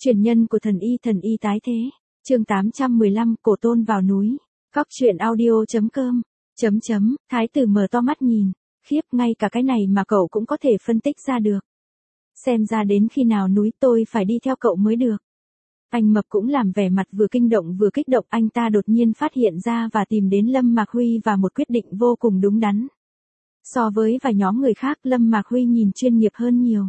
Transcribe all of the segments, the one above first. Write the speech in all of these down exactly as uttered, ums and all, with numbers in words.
Truyền nhân của thần y thần y tái thế. Chương tám trăm mười lăm, Cổ Tôn vào núi. Cóc truyện audio chấm com. Chấm chấm, thái tử mở to mắt nhìn. Khiếp, ngay cả cái này mà cậu cũng có thể phân tích ra được. Xem ra đến khi nào núi tôi phải đi theo cậu mới được. Anh Mập cũng làm vẻ mặt vừa kinh động vừa kích động, anh ta đột nhiên phát hiện ra và tìm đến Lâm Mạc Huy và một quyết định vô cùng đúng đắn. So với vài nhóm người khác, Lâm Mạc Huy nhìn chuyên nghiệp hơn nhiều.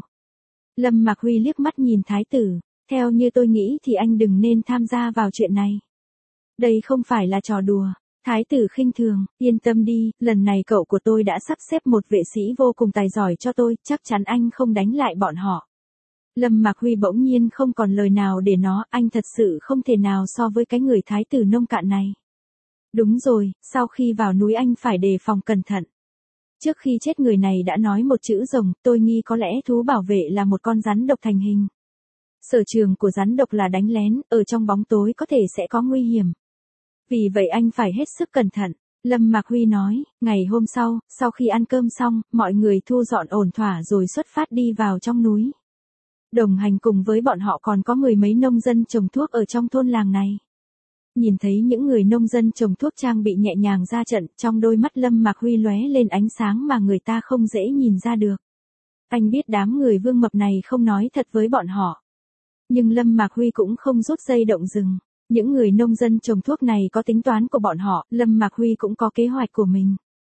Lâm Mạc Huy liếc mắt nhìn thái tử, theo như tôi nghĩ thì anh đừng nên tham gia vào chuyện này. Đây không phải là trò đùa. Thái tử khinh thường, yên tâm đi, lần này cậu của tôi đã sắp xếp một vệ sĩ vô cùng tài giỏi cho tôi, chắc chắn anh không đánh lại bọn họ. Lâm Mạc Huy bỗng nhiên không còn lời nào để nói, anh thật sự không thể nào so với cái người thái tử nông cạn này. Đúng rồi, sau khi vào núi anh phải đề phòng cẩn thận. Trước khi chết người này đã nói một chữ rồng, tôi nghi có lẽ thú bảo vệ là một con rắn độc thành hình. Sở trường của rắn độc là đánh lén, ở trong bóng tối có thể sẽ có nguy hiểm. Vì vậy anh phải hết sức cẩn thận. Lâm Mạc Huy nói, ngày hôm sau, sau khi ăn cơm xong, mọi người thu dọn ổn thỏa rồi xuất phát đi vào trong núi. Đồng hành cùng với bọn họ còn có mười mấy nông dân trồng thuốc ở trong thôn làng này. Nhìn thấy những người nông dân trồng thuốc trang bị nhẹ nhàng ra trận, trong đôi mắt Lâm Mạc Huy lóe lên ánh sáng mà người ta không dễ nhìn ra được. Anh biết đám người Vương Mập này không nói thật với bọn họ. Nhưng Lâm Mạc Huy cũng không rút dây động rừng. Những người nông dân trồng thuốc này có tính toán của bọn họ, Lâm Mạc Huy cũng có kế hoạch của mình.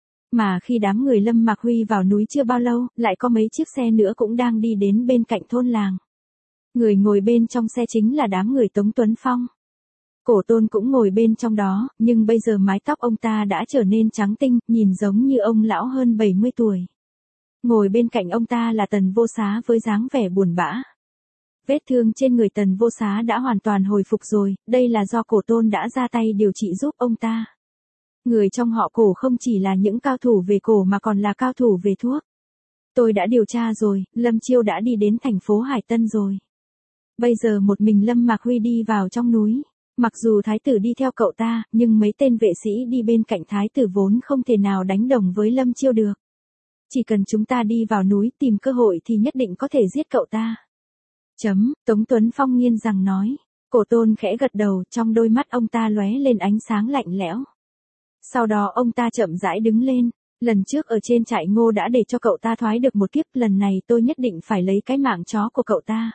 Mà khi đám người Lâm Mạc Huy vào núi chưa bao lâu, lại có mấy chiếc xe nữa cũng đang đi đến bên cạnh thôn làng. Người ngồi bên trong xe chính là đám người Tống Tuấn Phong. Cổ Tôn cũng ngồi bên trong đó, nhưng bây giờ mái tóc ông ta đã trở nên trắng tinh, nhìn giống như ông lão hơn bảy mươi tuổi. Ngồi bên cạnh ông ta là Tần Vô Xá với dáng vẻ buồn bã. Vết thương trên người Tần Vô Xá đã hoàn toàn hồi phục rồi, đây là do Cổ Tôn đã ra tay điều trị giúp ông ta. Người trong họ Cổ không chỉ là những cao thủ về cổ mà còn là cao thủ về thuốc. Tôi đã điều tra rồi, Lâm Chiêu đã đi đến thành phố Hải Tân rồi. Bây giờ một mình Lâm Mạc Huy đi vào trong núi. Mặc dù thái tử đi theo cậu ta, nhưng mấy tên vệ sĩ đi bên cạnh thái tử vốn không thể nào đánh đồng với Lâm Chiêu được. Chỉ cần chúng ta đi vào núi tìm cơ hội thì nhất định có thể giết cậu ta. Chấm, Tống Tuấn Phong nghiến răng nói. Cổ Tôn khẽ gật đầu, trong đôi mắt ông ta lóe lên ánh sáng lạnh lẽo. Sau đó ông ta chậm rãi đứng lên. Lần trước ở trên trại ngô đã để cho cậu ta thoái được một kiếp, lần này tôi nhất định phải lấy cái mạng chó của cậu ta.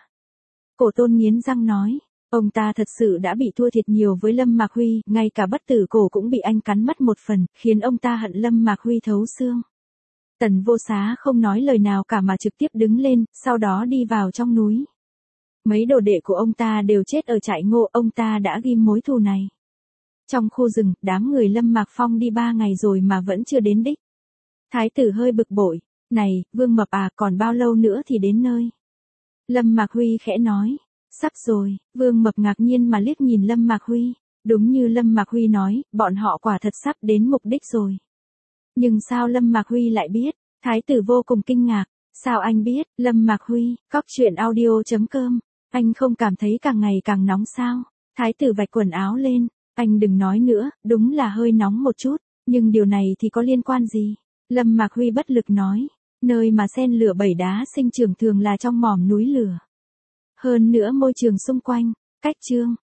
Cổ Tôn nghiến răng nói. Ông ta thật sự đã bị thua thiệt nhiều với Lâm Mạc Huy, ngay cả bất tử cổ cũng bị anh cắn mất một phần, khiến ông ta hận Lâm Mạc Huy thấu xương. Tần Vô Xá không nói lời nào cả mà trực tiếp đứng lên, sau đó đi vào trong núi. Mấy đồ đệ của ông ta đều chết ở trại ngô, ông ta đã ghim mối thù này. Trong khu rừng, đám người Lâm Mạc Phong đi ba ngày rồi mà vẫn chưa đến đích. Thái tử hơi bực bội, này, Vương Mập à, còn bao lâu nữa thì đến nơi? Lâm Mạc Huy khẽ nói, sắp rồi. Vương Mập ngạc nhiên mà liếc nhìn Lâm Mạc Huy. Đúng như Lâm Mạc Huy nói, bọn họ quả thật sắp đến mục đích rồi. Nhưng sao Lâm Mạc Huy lại biết? Thái tử vô cùng kinh ngạc. Sao anh biết? Lâm Mạc Huy, cóc truyện audio chấm com. Anh không cảm thấy càng ngày càng nóng sao? Thái tử vạch quần áo lên. Anh đừng nói nữa, đúng là hơi nóng một chút. Nhưng điều này thì có liên quan gì? Lâm Mạc Huy bất lực nói. Nơi mà sen lửa bảy đá sinh trưởng thường là trong mỏm núi lửa. Hơn nữa môi trường xung quanh, cách chương,